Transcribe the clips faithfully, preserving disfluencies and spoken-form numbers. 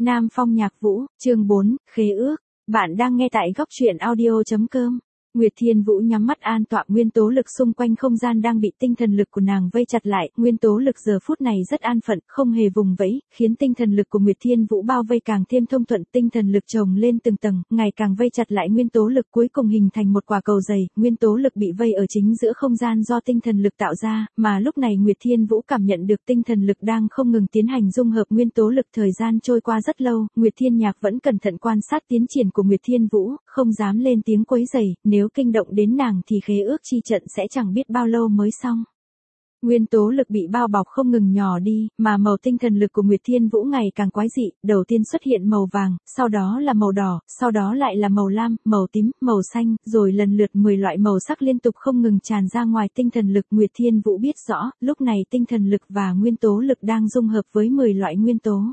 Nam Phong Nhạc Vũ, chương bốn, Khế ước. Bạn đang nghe tại góc truyện audio chấm com. Nguyệt Thiên Vũ nhắm mắt an tọa, nguyên tố lực xung quanh không gian đang bị tinh thần lực của nàng vây chặt lại, nguyên tố lực giờ phút này rất an phận, không hề vùng vẫy, khiến tinh thần lực của Nguyệt Thiên Vũ bao vây càng thêm thông thuận, tinh thần lực chồng lên từng tầng, ngày càng vây chặt lại nguyên tố lực, cuối cùng hình thành một quả cầu dày, nguyên tố lực bị vây ở chính giữa không gian do tinh thần lực tạo ra, mà lúc này Nguyệt Thiên Vũ cảm nhận được tinh thần lực đang không ngừng tiến hành dung hợp nguyên tố lực. Thời gian trôi qua rất lâu, Nguyệt Thiên Nhạc vẫn cẩn thận quan sát tiến triển của Nguyệt Thiên Vũ, không dám lên tiếng quấy rầy, nếu kinh động đến nàng thì khế ước chi trận sẽ chẳng biết bao lâu mới xong. Nguyên tố lực bị bao bọc không ngừng nhỏ đi, mà màu tinh thần lực của Nguyệt Thiên Vũ ngày càng quái dị, đầu tiên xuất hiện màu vàng, sau đó là màu đỏ, sau đó lại là màu lam, màu tím, màu xanh, rồi lần lượt mười loại màu sắc liên tục không ngừng tràn ra ngoài tinh thần lực. Nguyệt Thiên Vũ biết rõ, lúc này tinh thần lực và nguyên tố lực đang dung hợp với mười loại nguyên tố.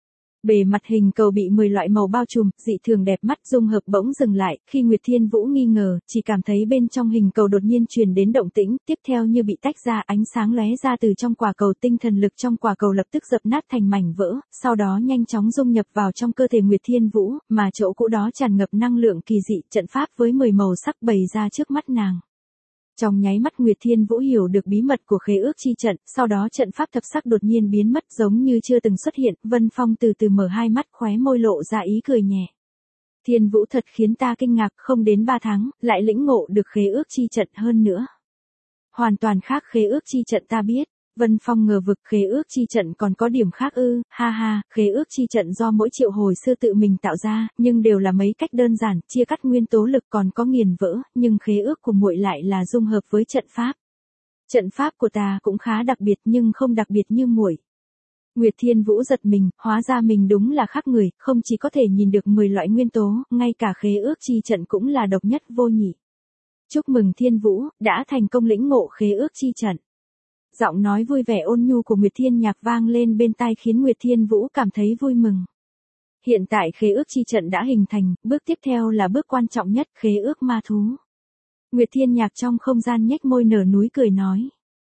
Bề mặt hình cầu bị mười loại màu bao trùm, dị thường đẹp mắt, dung hợp bỗng dừng lại, khi Nguyệt Thiên Vũ nghi ngờ, chỉ cảm thấy bên trong hình cầu đột nhiên truyền đến động tĩnh, tiếp theo như bị tách ra, ánh sáng lóe ra từ trong quả cầu, tinh thần lực trong quả cầu lập tức dập nát thành mảnh vỡ, sau đó nhanh chóng dung nhập vào trong cơ thể Nguyệt Thiên Vũ, mà chỗ cũ đó tràn ngập năng lượng kỳ dị, trận pháp với mười màu sắc bày ra trước mắt nàng. Trong nháy mắt Nguyệt Thiên Vũ hiểu được bí mật của khế ước chi trận, sau đó trận pháp thập sắc đột nhiên biến mất giống như chưa từng xuất hiện, Vân Phong từ từ mở hai mắt, khóe môi lộ ra ý cười nhẹ. Thiên Vũ thật khiến ta kinh ngạc, không đến ba tháng, lại lĩnh ngộ được khế ước chi trận, hơn nữa. Hoàn toàn khác khế ước chi trận ta biết. Vân Phong ngờ vực, khế ước chi trận còn có điểm khác ư? Ha ha, khế ước chi trận do mỗi triệu hồi sư tự mình tạo ra, nhưng đều là mấy cách đơn giản, chia cắt nguyên tố lực còn có nghiền vỡ, nhưng khế ước của muội lại là dung hợp với trận pháp. Trận pháp của ta cũng khá đặc biệt nhưng không đặc biệt như muội. Nguyệt Thiên Vũ giật mình, hóa ra mình đúng là khác người, không chỉ có thể nhìn được mười loại nguyên tố, ngay cả khế ước chi trận cũng là độc nhất vô nhị. Chúc mừng Thiên Vũ, đã thành công lĩnh ngộ khế ước chi trận. Giọng nói vui vẻ ôn nhu của Nguyệt Thiên Nhạc vang lên bên tai khiến Nguyệt Thiên Vũ cảm thấy vui mừng. Hiện tại khế ước chi trận đã hình thành, bước tiếp theo là bước quan trọng nhất, khế ước ma thú. Nguyệt Thiên Nhạc trong không gian nhếch môi nở núi cười nói.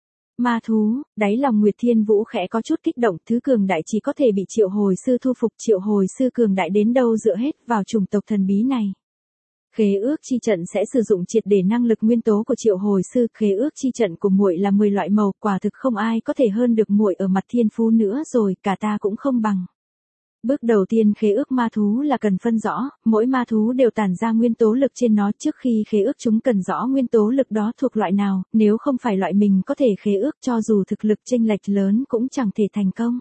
Ma thú, đáy lòng Nguyệt Thiên Vũ khẽ có chút kích động, thứ cường đại chỉ có thể bị triệu hồi sư thu phục, triệu hồi sư cường đại đến đâu dựa hết vào chủng tộc thần bí này. Khế ước chi trận sẽ sử dụng triệt để năng lực nguyên tố của triệu hồi sư, khế ước chi trận của muội là mười loại màu, quả thực không ai có thể hơn được muội ở mặt thiên phú nữa rồi, cả ta cũng không bằng. Bước đầu tiên khế ước ma thú là cần phân rõ, mỗi ma thú đều tản ra nguyên tố lực trên nó, trước khi khế ước chúng cần rõ nguyên tố lực đó thuộc loại nào, nếu không phải loại mình có thể khế ước cho dù thực lực chênh lệch lớn cũng chẳng thể thành công.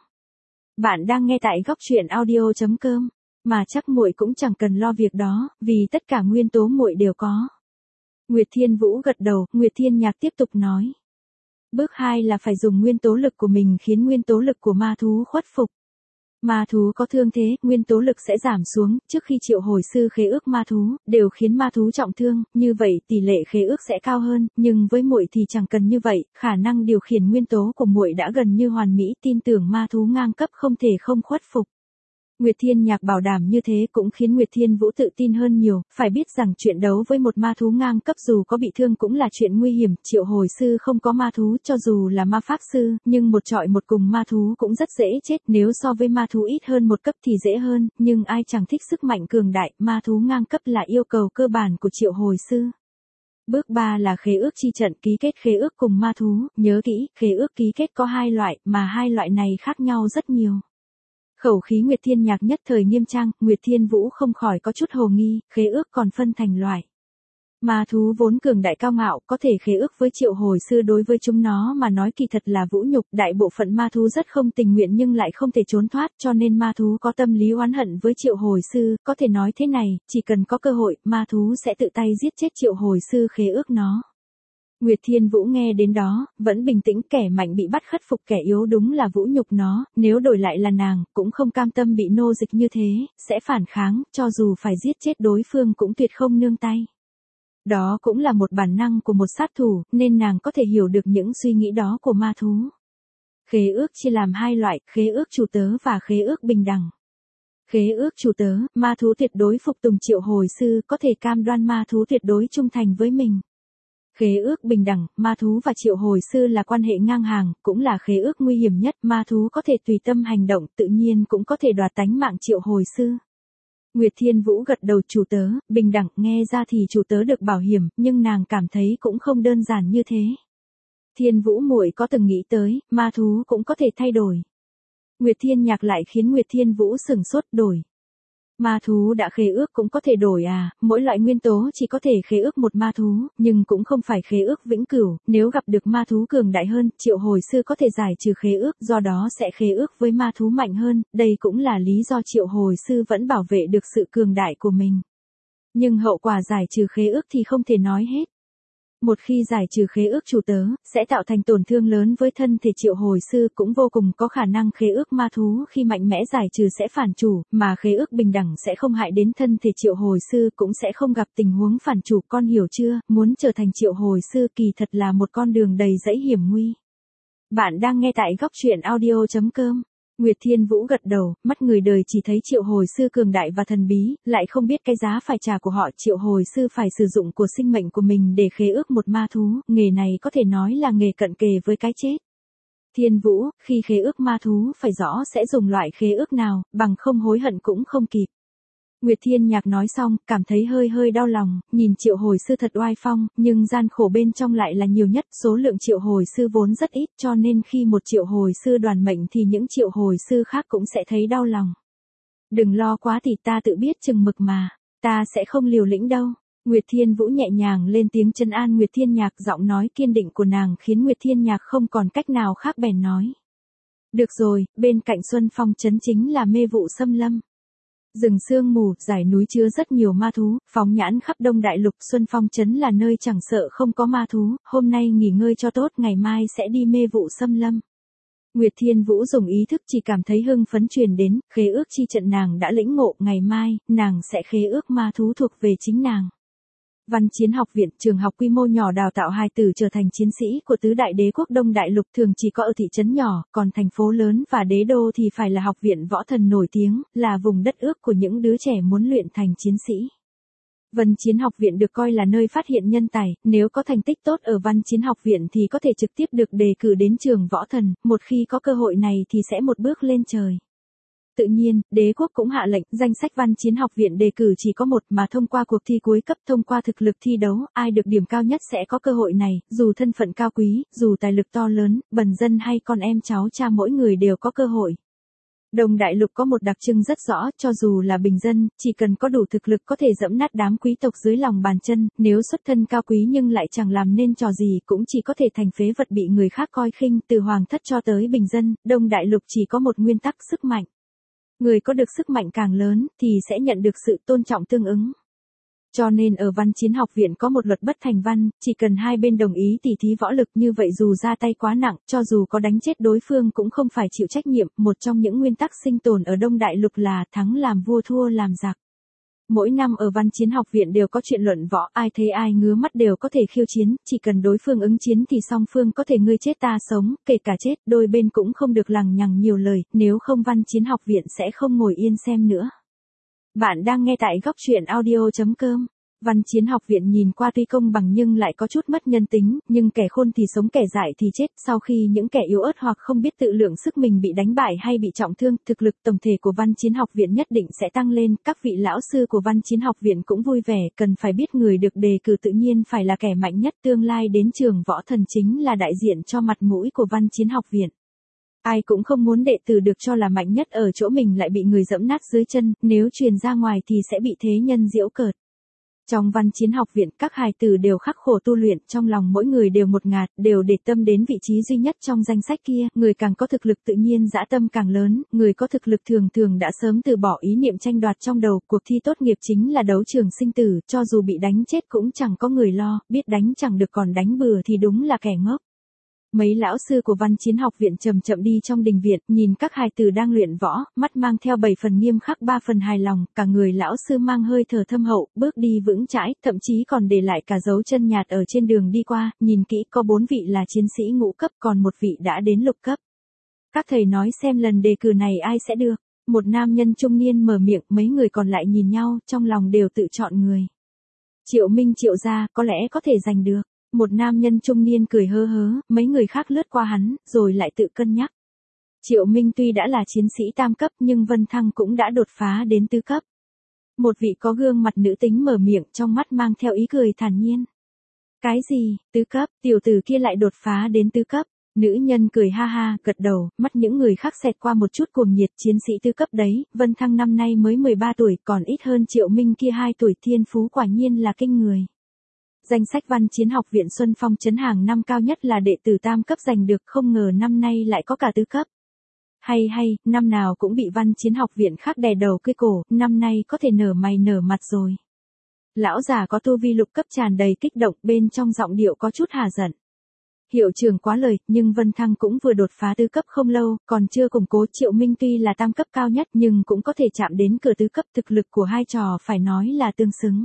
Bạn đang nghe tại góc truyện audio chấm com. Mà chắc muội cũng chẳng cần lo việc đó, vì tất cả nguyên tố muội đều có. Nguyệt Thiên Vũ gật đầu, Nguyệt Thiên Nhạc tiếp tục nói. Bước hai là phải dùng nguyên tố lực của mình khiến nguyên tố lực của ma thú khuất phục. Ma thú có thương thế, nguyên tố lực sẽ giảm xuống, trước khi triệu hồi sư khế ước ma thú, đều khiến ma thú trọng thương, như vậy tỷ lệ khế ước sẽ cao hơn, nhưng với muội thì chẳng cần như vậy, khả năng điều khiển nguyên tố của muội đã gần như hoàn mỹ, tin tưởng ma thú ngang cấp không thể không khuất phục. Nguyệt Thiên Nhạc bảo đảm như thế cũng khiến Nguyệt Thiên Vũ tự tin hơn nhiều, phải biết rằng chuyện đấu với một ma thú ngang cấp dù có bị thương cũng là chuyện nguy hiểm, triệu hồi sư không có ma thú cho dù là ma pháp sư, nhưng một trọi một cùng ma thú cũng rất dễ chết, nếu so với ma thú ít hơn một cấp thì dễ hơn, nhưng ai chẳng thích sức mạnh cường đại, ma thú ngang cấp là yêu cầu cơ bản của triệu hồi sư. Bước ba là khế ước chi trận, ký kết khế ước cùng ma thú, nhớ kỹ, khế ước ký kết có hai loại, mà hai loại này khác nhau rất nhiều. Khẩu khí Nguyệt Thiên Nhạc nhất thời nghiêm trang, Nguyệt Thiên Vũ không khỏi có chút hồ nghi, khế ước còn phân thành loại. Ma thú vốn cường đại cao ngạo, có thể khế ước với triệu hồi sư đối với chúng nó mà nói kỳ thật là vũ nhục, đại bộ phận ma thú rất không tình nguyện nhưng lại không thể trốn thoát, cho nên ma thú có tâm lý oán hận với triệu hồi sư, có thể nói thế này, chỉ cần có cơ hội, ma thú sẽ tự tay giết chết triệu hồi sư khế ước nó. Nguyệt Thiên Vũ nghe đến đó, vẫn bình tĩnh, kẻ mạnh bị bắt khất phục kẻ yếu đúng là vũ nhục nó, nếu đổi lại là nàng, cũng không cam tâm bị nô dịch như thế, sẽ phản kháng, cho dù phải giết chết đối phương cũng tuyệt không nương tay. Đó cũng là một bản năng của một sát thủ, nên nàng có thể hiểu được những suy nghĩ đó của ma thú. Khế ước chia làm hai loại, khế ước chủ tớ và khế ước bình đẳng. Khế ước chủ tớ, ma thú tuyệt đối phục tùng triệu hồi sư, có thể cam đoan ma thú tuyệt đối trung thành với mình. Khế ước bình đẳng, ma thú và triệu hồi sư là quan hệ ngang hàng, cũng là khế ước nguy hiểm nhất, ma thú có thể tùy tâm hành động, tự nhiên cũng có thể đoạt tánh mạng triệu hồi sư. Nguyệt Thiên Vũ gật đầu, chủ tớ, bình đẳng, nghe ra thì chủ tớ được bảo hiểm, nhưng nàng cảm thấy cũng không đơn giản như thế. Thiên Vũ muội có từng nghĩ tới, ma thú cũng có thể thay đổi. Nguyệt Thiên Nhạc lại khiến Nguyệt Thiên Vũ sửng sốt, đổi. Ma thú đã khế ước cũng có thể đổi à, mỗi loại nguyên tố chỉ có thể khế ước một ma thú, nhưng cũng không phải khế ước vĩnh cửu, nếu gặp được ma thú cường đại hơn, triệu hồi sư có thể giải trừ khế ước, do đó sẽ khế ước với ma thú mạnh hơn, đây cũng là lý do triệu hồi sư vẫn bảo vệ được sự cường đại của mình. Nhưng hậu quả giải trừ khế ước thì không thể nói hết. Một khi giải trừ khế ước chủ tớ, sẽ tạo thành tổn thương lớn với thân thể triệu hồi sư, cũng vô cùng có khả năng khế ước ma thú khi mạnh mẽ giải trừ sẽ phản chủ, mà khế ước bình đẳng sẽ không hại đến thân thể triệu hồi sư, cũng sẽ không gặp tình huống phản chủ, con hiểu chưa, muốn trở thành triệu hồi sư kỳ thật là một con đường đầy dẫy hiểm nguy. Bạn đang nghe tại góc truyện audio chấm com. Nguyệt Thiên Vũ gật đầu, mắt người đời chỉ thấy triệu hồi sư cường đại và thần bí, lại không biết cái giá phải trả của họ. Triệu hồi sư phải sử dụng của sinh mệnh của mình để khế ước một ma thú, nghề này có thể nói là nghề cận kề với cái chết. Thiên Vũ, khi khế ước ma thú phải rõ sẽ dùng loại khế ước nào, bằng không hối hận cũng không kịp. Nguyệt Thiên Nhạc nói xong, cảm thấy hơi hơi đau lòng, nhìn triệu hồi sư thật oai phong, nhưng gian khổ bên trong lại là nhiều nhất, số lượng triệu hồi sư vốn rất ít, cho nên khi một triệu hồi sư đoàn mệnh thì những triệu hồi sư khác cũng sẽ thấy đau lòng. Đừng lo quá thì ta tự biết chừng mực mà, ta sẽ không liều lĩnh đâu. Nguyệt Thiên Vũ nhẹ nhàng lên tiếng trấn an Nguyệt Thiên Nhạc, giọng nói kiên định của nàng khiến Nguyệt Thiên Nhạc không còn cách nào khác bèn nói. Được rồi, bên cạnh Xuân Phong trấn chính là mê vụ xâm lâm. Rừng sương mù, dải núi chứa rất nhiều ma thú, phóng nhãn khắp Đông Đại Lục, Xuân Phong trấn là nơi chẳng sợ không có ma thú, hôm nay nghỉ ngơi cho tốt, ngày mai sẽ đi mê vụ xâm lâm. Nguyệt Thiên Vũ dùng ý thức chỉ cảm thấy hưng phấn truyền đến, khế ước chi trận nàng đã lĩnh ngộ, ngày mai, nàng sẽ khế ước ma thú thuộc về chính nàng. Văn Chiến Học Viện, trường học quy mô nhỏ đào tạo hài tử trở thành chiến sĩ của tứ đại đế quốc Đông Đại Lục, thường chỉ có ở thị trấn nhỏ, còn thành phố lớn và đế đô thì phải là học viện võ thần nổi tiếng, là vùng đất ước của những đứa trẻ muốn luyện thành chiến sĩ. Văn Chiến Học Viện được coi là nơi phát hiện nhân tài, nếu có thành tích tốt ở Văn Chiến Học Viện thì có thể trực tiếp được đề cử đến trường võ thần, một khi có cơ hội này thì sẽ một bước lên trời. Tự nhiên, đế quốc cũng hạ lệnh, danh sách Văn Chiến Học Viện đề cử chỉ có một, mà thông qua cuộc thi cuối cấp, thông qua thực lực thi đấu, ai được điểm cao nhất sẽ có cơ hội này, dù thân phận cao quý, dù tài lực to lớn, bần dân hay con em cháu cha mỗi người đều có cơ hội. Đông Đại Lục có một đặc trưng rất rõ, cho dù là bình dân, chỉ cần có đủ thực lực có thể dẫm nát đám quý tộc dưới lòng bàn chân, nếu xuất thân cao quý nhưng lại chẳng làm nên trò gì, cũng chỉ có thể thành phế vật bị người khác coi khinh, từ hoàng thất cho tới bình dân, Đông Đại Lục chỉ có một nguyên tắc, sức mạnh. Người có được sức mạnh càng lớn, thì sẽ nhận được sự tôn trọng tương ứng. Cho nên ở Văn Chiến Học Viện có một luật bất thành văn, chỉ cần hai bên đồng ý tỉ thí võ lực, như vậy dù ra tay quá nặng, cho dù có đánh chết đối phương cũng không phải chịu trách nhiệm. Một trong những nguyên tắc sinh tồn ở Đông Đại Lục là thắng làm vua thua làm giặc. Mỗi năm ở Văn Chiến Học Viện đều có chuyện luận võ, ai thấy ai ngứa mắt đều có thể khiêu chiến, chỉ cần đối phương ứng chiến thì song phương có thể ngươi chết ta sống, kể cả chết, đôi bên cũng không được lằng nhằng nhiều lời, nếu không Văn Chiến Học Viện sẽ không ngồi yên xem nữa. Bạn đang nghe tại góc truyện audio chấm com. Văn Chiến Học Viện nhìn qua tuy công bằng nhưng lại có chút mất nhân tính, nhưng kẻ khôn thì sống kẻ dại thì chết, sau khi những kẻ yếu ớt hoặc không biết tự lượng sức mình bị đánh bại hay bị trọng thương, thực lực tổng thể của Văn Chiến Học Viện nhất định sẽ tăng lên, các vị lão sư của Văn Chiến Học Viện cũng vui vẻ, cần phải biết người được đề cử tự nhiên phải là kẻ mạnh nhất, tương lai đến trường võ thần chính là đại diện cho mặt mũi của Văn Chiến Học Viện. Ai cũng không muốn đệ tử được cho là mạnh nhất ở chỗ mình lại bị người dẫm nát dưới chân, nếu truyền ra ngoài thì sẽ bị thế nhân giễu cợt. Trong Văn Chiến Học Viện, các hài tử đều khắc khổ tu luyện, trong lòng mỗi người đều một ngạt, đều để tâm đến vị trí duy nhất trong danh sách kia, người càng có thực lực tự nhiên dã tâm càng lớn, người có thực lực thường thường đã sớm từ bỏ ý niệm tranh đoạt trong đầu, cuộc thi tốt nghiệp chính là đấu trường sinh tử, cho dù bị đánh chết cũng chẳng có người lo, biết đánh chẳng được còn đánh bừa thì đúng là kẻ ngốc. Mấy lão sư của Văn Chiến Học Viện chậm chậm đi trong đình viện, nhìn các hài tử đang luyện võ, mắt mang theo bảy phần nghiêm khắc ba phần hài lòng, cả người lão sư mang hơi thở thâm hậu, bước đi vững chãi, thậm chí còn để lại cả dấu chân nhạt ở trên đường đi qua, nhìn kỹ có bốn vị là chiến sĩ ngũ cấp, còn một vị đã đến lục cấp. Các thầy nói xem lần đề cử này ai sẽ được. Một nam nhân trung niên mở miệng, mấy người còn lại nhìn nhau, trong lòng đều tự chọn người. Triệu Minh Triệu gia, có lẽ có thể giành được. Một nam nhân trung niên cười hớ hớ, mấy người khác lướt qua hắn, rồi lại tự cân nhắc. Triệu Minh tuy đã là chiến sĩ tam cấp nhưng Vân Thăng cũng đã đột phá đến tứ cấp. Một vị có gương mặt nữ tính mở miệng, trong mắt mang theo ý cười thản nhiên. Cái gì, tứ cấp, tiểu tử kia lại đột phá đến tứ cấp. Nữ nhân cười ha ha, gật đầu, mắt những người khác xẹt qua một chút cuồng nhiệt, chiến sĩ tứ cấp đấy, Vân Thăng năm nay mới mười ba tuổi, còn ít hơn Triệu Minh kia hai tuổi, thiên phú quả nhiên là kinh người. Danh sách Văn Chiến Học viện Xuân Phong trấn hàng năm cao nhất là đệ tử tam cấp giành được, không ngờ năm nay lại có cả tứ cấp. Hay hay, năm nào cũng bị Văn Chiến Học viện khác đè đầu cưỡi cổ, năm nay có thể nở mày nở mặt rồi. Lão già có tu vi lục cấp tràn đầy kích động, bên trong giọng điệu có chút hà giận. Hiệu trưởng quá lời, nhưng Vân Thăng cũng vừa đột phá tứ cấp không lâu, còn chưa củng cố. Triệu Minh tuy là tam cấp cao nhất nhưng cũng có thể chạm đến cửa tứ cấp, thực lực của hai trò phải nói là tương xứng.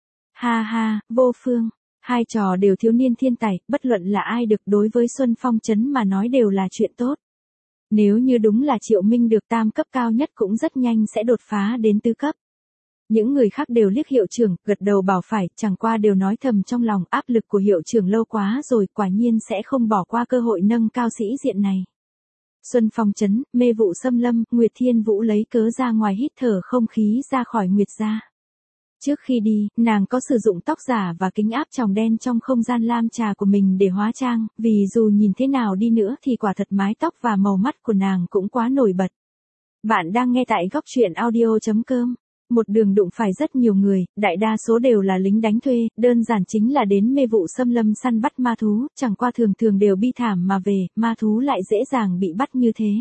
Ha ha, vô phương, hai trò đều thiếu niên thiên tài, bất luận là ai được đối với Xuân Phong trấn mà nói đều là chuyện tốt. Nếu như đúng là Triệu Minh được tam cấp cao nhất cũng rất nhanh sẽ đột phá đến tứ cấp. Những người khác đều liếc hiệu trưởng, gật đầu bảo phải, chẳng qua đều nói thầm trong lòng, áp lực của hiệu trưởng lâu quá rồi, quả nhiên sẽ không bỏ qua cơ hội nâng cao sĩ diện này. Xuân Phong trấn, mê vụ xâm lâm, Nguyệt Thiên Vũ lấy cớ ra ngoài hít thở không khí ra khỏi Nguyệt gia. Trước khi đi, nàng có sử dụng tóc giả và kính áp tròng đen trong không gian lam trà của mình để hóa trang, vì dù nhìn thế nào đi nữa thì quả thật mái tóc và màu mắt của nàng cũng quá nổi bật. Bạn đang nghe tại góc truyện audio chấm com. Một đường đụng phải rất nhiều người, đại đa số đều là lính đánh thuê, đơn giản chính là đến mê vụ xâm lâm săn bắt ma thú, chẳng qua thường thường đều bi thảm mà về, ma thú lại dễ dàng bị bắt như thế.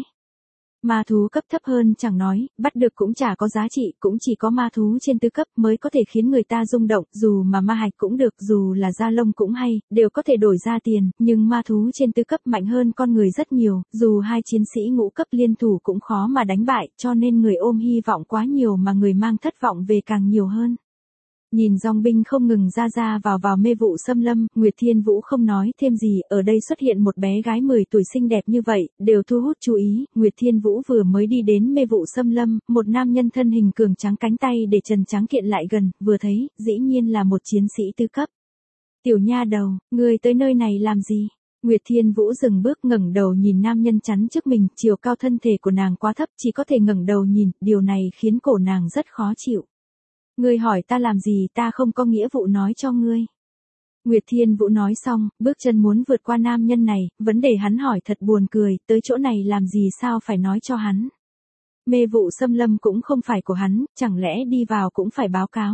Ma thú cấp thấp hơn chẳng nói, bắt được cũng chả có giá trị, cũng chỉ có ma thú trên tứ cấp mới có thể khiến người ta rung động, dù mà ma hạch cũng được, dù là da lông cũng hay, đều có thể đổi ra tiền, nhưng ma thú trên tứ cấp mạnh hơn con người rất nhiều, dù hai chiến sĩ ngũ cấp liên thủ cũng khó mà đánh bại, cho nên người ôm hy vọng quá nhiều mà người mang thất vọng về càng nhiều hơn. Nhìn dòng binh không ngừng ra ra vào vào mê vụ xâm lâm, Nguyệt Thiên Vũ không nói thêm gì, ở đây xuất hiện một bé gái mười tuổi xinh đẹp như vậy, đều thu hút chú ý. Nguyệt Thiên Vũ vừa mới đi đến mê vụ xâm lâm, một nam nhân thân hình cường tráng cánh tay để trần trắng kiện lại gần, vừa thấy, dĩ nhiên là một chiến sĩ tứ cấp. Tiểu nha đầu, ngươi tới nơi này làm gì? Nguyệt Thiên Vũ dừng bước ngẩng đầu nhìn nam nhân chắn trước mình, chiều cao thân thể của nàng quá thấp, chỉ có thể ngẩng đầu nhìn, điều này khiến cổ nàng rất khó chịu. Ngươi hỏi ta làm gì, ta không có nghĩa vụ nói cho ngươi. Nguyệt Thiên Vũ nói xong, bước chân muốn vượt qua nam nhân này, vấn đề hắn hỏi thật buồn cười, tới chỗ này làm gì sao phải nói cho hắn. Mê vụ xâm lâm cũng không phải của hắn, chẳng lẽ đi vào cũng phải báo cáo.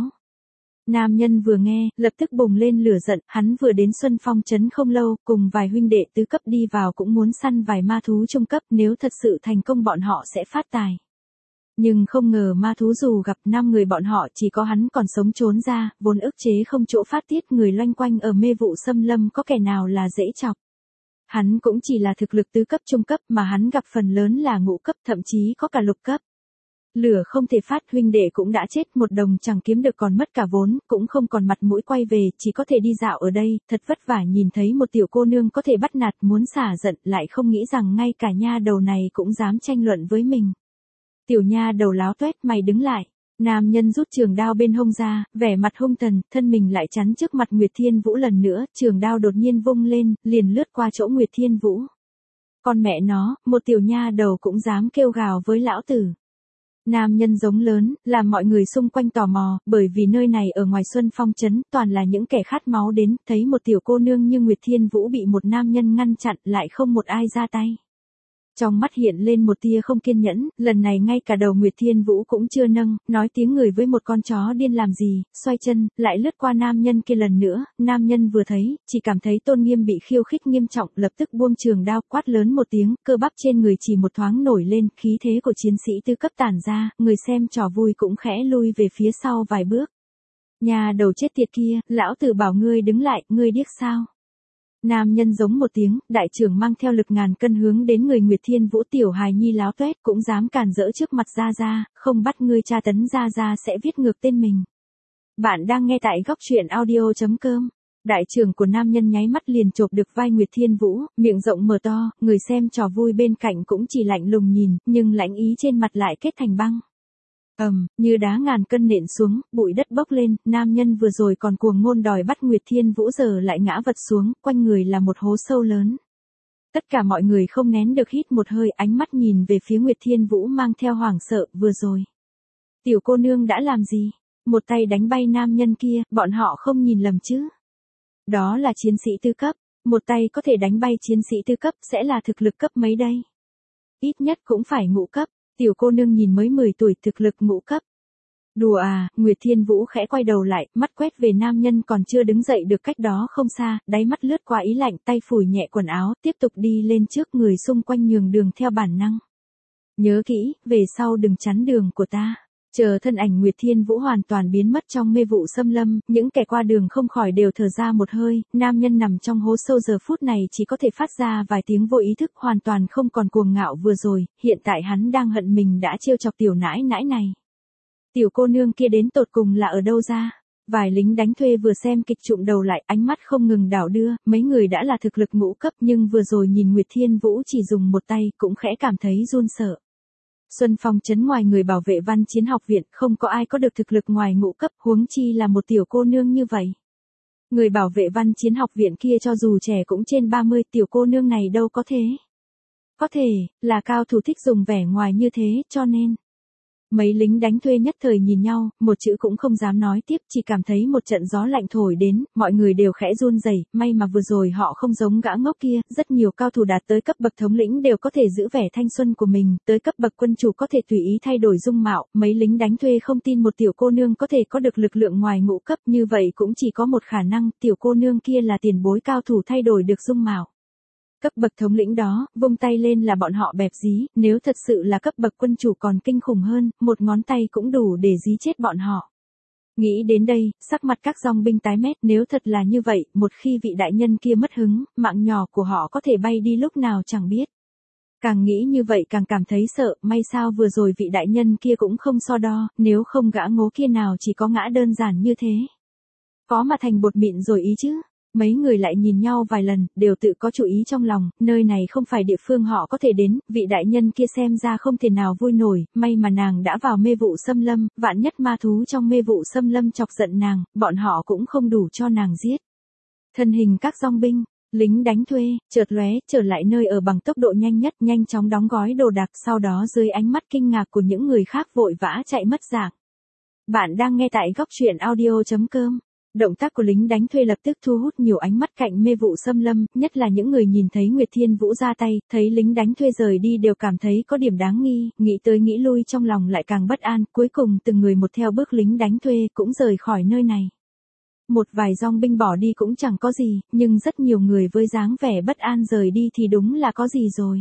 Nam nhân vừa nghe, lập tức bùng lên lửa giận, hắn vừa đến Xuân Phong trấn không lâu, cùng vài huynh đệ tứ cấp đi vào cũng muốn săn vài ma thú trung cấp, nếu thật sự thành công bọn họ sẽ phát tài. Nhưng không ngờ ma thú dù gặp năm người bọn họ chỉ có hắn còn sống trốn ra, vốn ức chế không chỗ phát tiết, người loanh quanh ở mê vụ xâm lâm có kẻ nào là dễ chọc. Hắn cũng chỉ là thực lực tứ cấp trung cấp mà hắn gặp phần lớn là ngũ cấp, thậm chí có cả lục cấp. Lửa không thể phát, huynh đệ cũng đã chết, một đồng chẳng kiếm được còn mất cả vốn, cũng không còn mặt mũi quay về, chỉ có thể đi dạo ở đây, thật vất vả nhìn thấy một tiểu cô nương có thể bắt nạt, muốn xả giận, lại không nghĩ rằng ngay cả nha đầu này cũng dám tranh luận với mình. Tiểu nha đầu láo toét, mày đứng lại. Nam nhân rút trường đao bên hông ra, vẻ mặt hung thần, thân mình lại chắn trước mặt Nguyệt Thiên Vũ lần nữa, trường đao đột nhiên vung lên, liền lướt qua chỗ Nguyệt Thiên Vũ. Con mẹ nó, một tiểu nha đầu cũng dám kêu gào với lão tử. Nam nhân giống lớn, làm mọi người xung quanh tò mò, bởi vì nơi này ở ngoài Xuân Phong trấn, toàn là những kẻ khát máu đến, thấy một tiểu cô nương như Nguyệt Thiên Vũ bị một nam nhân ngăn chặn, lại không một ai ra tay. Trong mắt hiện lên một tia không kiên nhẫn, lần này ngay cả đầu Nguyệt Thiên Vũ cũng chưa nâng, nói tiếng người với một con chó điên làm gì, xoay chân, lại lướt qua nam nhân kia lần nữa, nam nhân vừa thấy, chỉ cảm thấy tôn nghiêm bị khiêu khích nghiêm trọng, lập tức buông trường đao, quát lớn một tiếng, cơ bắp trên người chỉ một thoáng nổi lên, khí thế của chiến sĩ tứ cấp tản ra, người xem trò vui cũng khẽ lui về phía sau vài bước. Nhà đầu chết tiệt kia, lão tử bảo ngươi đứng lại, ngươi điếc sao? Nam nhân giống một tiếng, đại trưởng mang theo lực ngàn cân hướng đến người Nguyệt Thiên Vũ, tiểu hài nhi láo toét cũng dám cản rỡ trước mặt Gia Gia, không bắt ngươi tra tấn Gia Gia sẽ viết ngược tên mình. Bạn đang nghe tại góc truyện audio chấm com. Đại trưởng của nam nhân nháy mắt liền chộp được vai Nguyệt Thiên Vũ, miệng rộng mở to, người xem trò vui bên cạnh cũng chỉ lạnh lùng nhìn, nhưng lãnh ý trên mặt lại kết thành băng. Ầm, như đá ngàn cân nện xuống, bụi đất bốc lên, nam nhân vừa rồi còn cuồng ngôn đòi bắt Nguyệt Thiên Vũ giờ lại ngã vật xuống, quanh người là một hố sâu lớn. Tất cả mọi người không nén được hít một hơi, ánh mắt nhìn về phía Nguyệt Thiên Vũ mang theo hoảng sợ, vừa rồi. Tiểu cô nương đã làm gì? Một tay đánh bay nam nhân kia, bọn họ không nhìn lầm chứ? Đó là chiến sĩ tứ cấp, một tay có thể đánh bay chiến sĩ tứ cấp sẽ là thực lực cấp mấy đây? Ít nhất cũng phải ngũ cấp, tiểu cô nương nhìn mới mười tuổi thực lực ngũ cấp. Đùa à, Nguyệt Thiên Vũ khẽ quay đầu lại, mắt quét về nam nhân còn chưa đứng dậy được cách đó không xa, đáy mắt lướt qua ý lạnh, tay phủi nhẹ quần áo, tiếp tục đi lên trước, người xung quanh nhường đường theo bản năng. Nhớ kỹ, về sau đừng chắn đường của ta. Chờ thân ảnh Nguyệt Thiên Vũ hoàn toàn biến mất trong mê vụ xâm lâm, những kẻ qua đường không khỏi đều thở ra một hơi, nam nhân nằm trong hố sâu giờ phút này chỉ có thể phát ra vài tiếng vô ý thức, hoàn toàn không còn cuồng ngạo vừa rồi, hiện tại hắn đang hận mình đã trêu chọc tiểu nãi nãi này. Tiểu cô nương kia đến tột cùng là ở đâu ra? Vài lính đánh thuê vừa xem kịch trụm đầu lại, ánh mắt không ngừng đảo đưa, mấy người đã là thực lực ngũ cấp nhưng vừa rồi nhìn Nguyệt Thiên Vũ chỉ dùng một tay cũng khẽ cảm thấy run sợ. Xuân Phong trấn ngoài người bảo vệ Văn Chiến học viện, không có ai có được thực lực ngoài ngũ cấp, huống chi là một tiểu cô nương như vậy. Người bảo vệ Văn Chiến học viện kia cho dù trẻ cũng trên ba mươi, tiểu cô nương này đâu có thế. Có thể, là cao thủ thích dùng vẻ ngoài như thế, cho nên. Mấy lính đánh thuê nhất thời nhìn nhau, một chữ cũng không dám nói tiếp, chỉ cảm thấy một trận gió lạnh thổi đến, mọi người đều khẽ run rẩy, may mà vừa rồi họ không giống gã ngốc kia, rất nhiều cao thủ đạt tới cấp bậc thống lĩnh đều có thể giữ vẻ thanh xuân của mình, tới cấp bậc quân chủ có thể tùy ý thay đổi dung mạo, mấy lính đánh thuê không tin một tiểu cô nương có thể có được lực lượng ngoài ngũ cấp, như vậy cũng chỉ có một khả năng, tiểu cô nương kia là tiền bối cao thủ thay đổi được dung mạo. Cấp bậc thống lĩnh đó, vung tay lên là bọn họ bẹp dí, nếu thật sự là cấp bậc quân chủ còn kinh khủng hơn, một ngón tay cũng đủ để dí chết bọn họ. Nghĩ đến đây, sắc mặt các dòng binh tái mét, nếu thật là như vậy, một khi vị đại nhân kia mất hứng, mạng nhỏ của họ có thể bay đi lúc nào chẳng biết. Càng nghĩ như vậy càng cảm thấy sợ, may sao vừa rồi vị đại nhân kia cũng không so đo, nếu không gã ngố kia nào chỉ có ngã đơn giản như thế. Có mà thành bột mịn rồi ý chứ. Mấy người lại nhìn nhau vài lần, đều tự có chủ ý trong lòng, nơi này không phải địa phương họ có thể đến, vị đại nhân kia xem ra không thể nào vui nổi, may mà nàng đã vào mê vụ xâm lâm, vạn nhất ma thú trong mê vụ xâm lâm chọc giận nàng, bọn họ cũng không đủ cho nàng giết. Thân hình các dòng binh, lính đánh thuê, chợt lóe, trở lại nơi ở bằng tốc độ nhanh nhất, nhanh chóng đóng gói đồ đạc, sau đó dưới ánh mắt kinh ngạc của những người khác vội vã chạy mất dạng. Bạn đang nghe tại góc truyện audio chấm com. Động tác của lính đánh thuê lập tức thu hút nhiều ánh mắt cạnh mê vụ xâm lâm, nhất là những người nhìn thấy Nguyệt Thiên Vũ ra tay, thấy lính đánh thuê rời đi đều cảm thấy có điểm đáng nghi, nghĩ tới nghĩ lui trong lòng lại càng bất an, cuối cùng từng người một theo bước lính đánh thuê cũng rời khỏi nơi này. Một vài dòng binh bỏ đi cũng chẳng có gì, nhưng rất nhiều người với dáng vẻ bất an rời đi thì đúng là có gì rồi.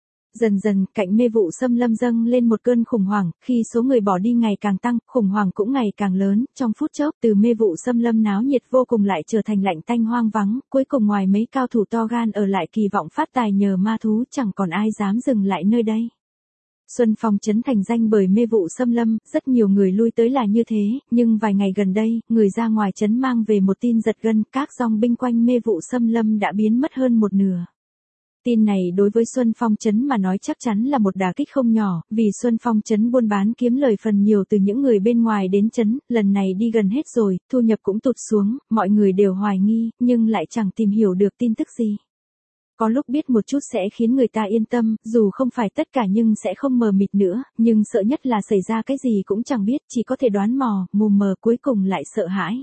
Dần dần, cạnh mê vụ xâm lâm dâng lên một cơn khủng hoảng, khi số người bỏ đi ngày càng tăng, khủng hoảng cũng ngày càng lớn, trong phút chốc từ mê vụ xâm lâm náo nhiệt vô cùng lại trở thành lạnh tanh hoang vắng, cuối cùng ngoài mấy cao thủ to gan ở lại kỳ vọng phát tài nhờ ma thú chẳng còn ai dám dừng lại nơi đây. Xuân Phong trấn thành danh bởi mê vụ xâm lâm, rất nhiều người lui tới là như thế, nhưng vài ngày gần đây, người ra ngoài trấn mang về một tin giật gân, các dòng binh quanh mê vụ xâm lâm đã biến mất hơn một nửa. Tin này đối với Xuân Phong trấn mà nói chắc chắn là một đả kích không nhỏ, vì Xuân Phong trấn buôn bán kiếm lời phần nhiều từ những người bên ngoài đến trấn, lần này đi gần hết rồi, thu nhập cũng tụt xuống, mọi người đều hoài nghi, nhưng lại chẳng tìm hiểu được tin tức gì. Có lúc biết một chút sẽ khiến người ta yên tâm, dù không phải tất cả nhưng sẽ không mờ mịt nữa, nhưng sợ nhất là xảy ra cái gì cũng chẳng biết, chỉ có thể đoán mò, mù mờ cuối cùng lại sợ hãi.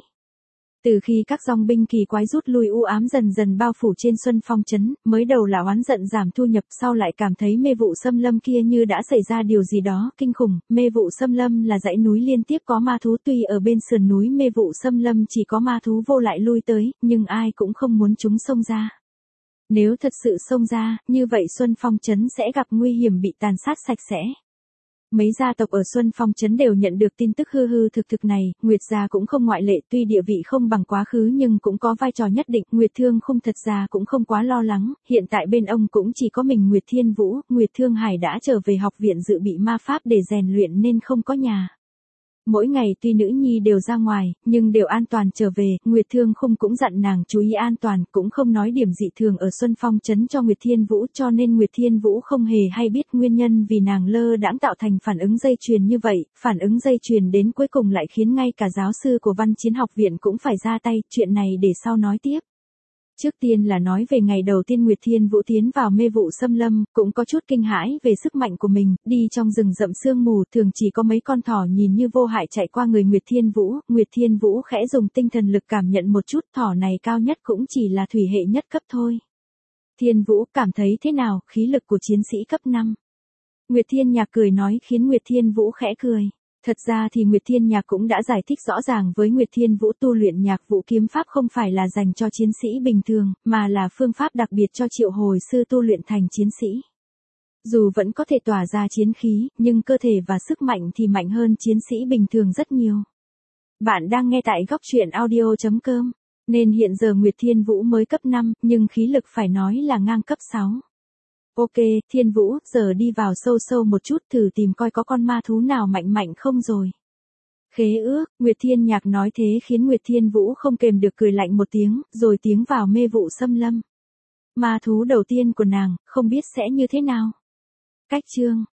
Từ khi các dòng binh kỳ quái rút lui u ám dần dần bao phủ trên Xuân Phong trấn, mới đầu là oán giận giảm thu nhập, sau lại cảm thấy mê vụ xâm lâm kia như đã xảy ra điều gì đó kinh khủng, mê vụ xâm lâm là dãy núi liên tiếp có ma thú, tuy ở bên sườn núi mê vụ xâm lâm chỉ có ma thú vô lại lui tới, nhưng ai cũng không muốn chúng xông ra. Nếu thật sự xông ra, như vậy Xuân Phong trấn sẽ gặp nguy hiểm bị tàn sát sạch sẽ. Mấy gia tộc ở Xuân Phong trấn đều nhận được tin tức hư hư thực thực này, Nguyệt gia cũng không ngoại lệ, tuy địa vị không bằng quá khứ nhưng cũng có vai trò nhất định, Nguyệt Thương Khung thật ra cũng không quá lo lắng, hiện tại bên ông cũng chỉ có mình Nguyệt Thiên Vũ, Nguyệt Thương Hải đã trở về học viện dự bị ma pháp để rèn luyện nên không có nhà. Mỗi ngày tuy nữ nhi đều ra ngoài, nhưng đều an toàn trở về, Nguyệt Thương Khung cũng dặn nàng chú ý an toàn, cũng không nói điểm dị thường ở Xuân Phong trấn cho Nguyệt Thiên Vũ, cho nên Nguyệt Thiên Vũ không hề hay biết nguyên nhân vì nàng lơ đãng tạo thành phản ứng dây chuyền như vậy, phản ứng dây chuyền đến cuối cùng lại khiến ngay cả giáo sư của Văn Chiến học viện cũng phải ra tay, chuyện này để sau nói tiếp. Trước tiên là nói về ngày đầu tiên Nguyệt Thiên Vũ tiến vào mê vụ xâm lâm, cũng có chút kinh hãi về sức mạnh của mình, đi trong rừng rậm sương mù thường chỉ có mấy con thỏ nhìn như vô hại chạy qua người Nguyệt Thiên Vũ, Nguyệt Thiên Vũ khẽ dùng tinh thần lực cảm nhận một chút, thỏ này cao nhất cũng chỉ là thủy hệ nhất cấp thôi. Thiên Vũ cảm thấy thế nào, khí lực của chiến sĩ cấp năm. Nguyệt Thiên Nhạc cười nói khiến Nguyệt Thiên Vũ khẽ cười. Thật ra thì Nguyệt Thiên Nhạc cũng đã giải thích rõ ràng với Nguyệt Thiên Vũ tu luyện nhạc vũ kiếm pháp không phải là dành cho chiến sĩ bình thường, mà là phương pháp đặc biệt cho triệu hồi sư tu luyện thành chiến sĩ. Dù vẫn có thể tỏa ra chiến khí, nhưng cơ thể và sức mạnh thì mạnh hơn chiến sĩ bình thường rất nhiều. Bạn đang nghe tại góc truyện audio chấm com, nên hiện giờ Nguyệt Thiên Vũ mới cấp năm, nhưng khí lực phải nói là ngang cấp sáu. Ok, Thiên Vũ, giờ đi vào sâu sâu một chút thử tìm coi có con ma thú nào mạnh mạnh không rồi. Khế ước, Nguyệt Thiên Nhạc nói thế khiến Nguyệt Thiên Vũ không kềm được cười lạnh một tiếng, rồi tiến vào mê vụ xâm lâm. Ma thú đầu tiên của nàng, không biết sẽ như thế nào. Cách chương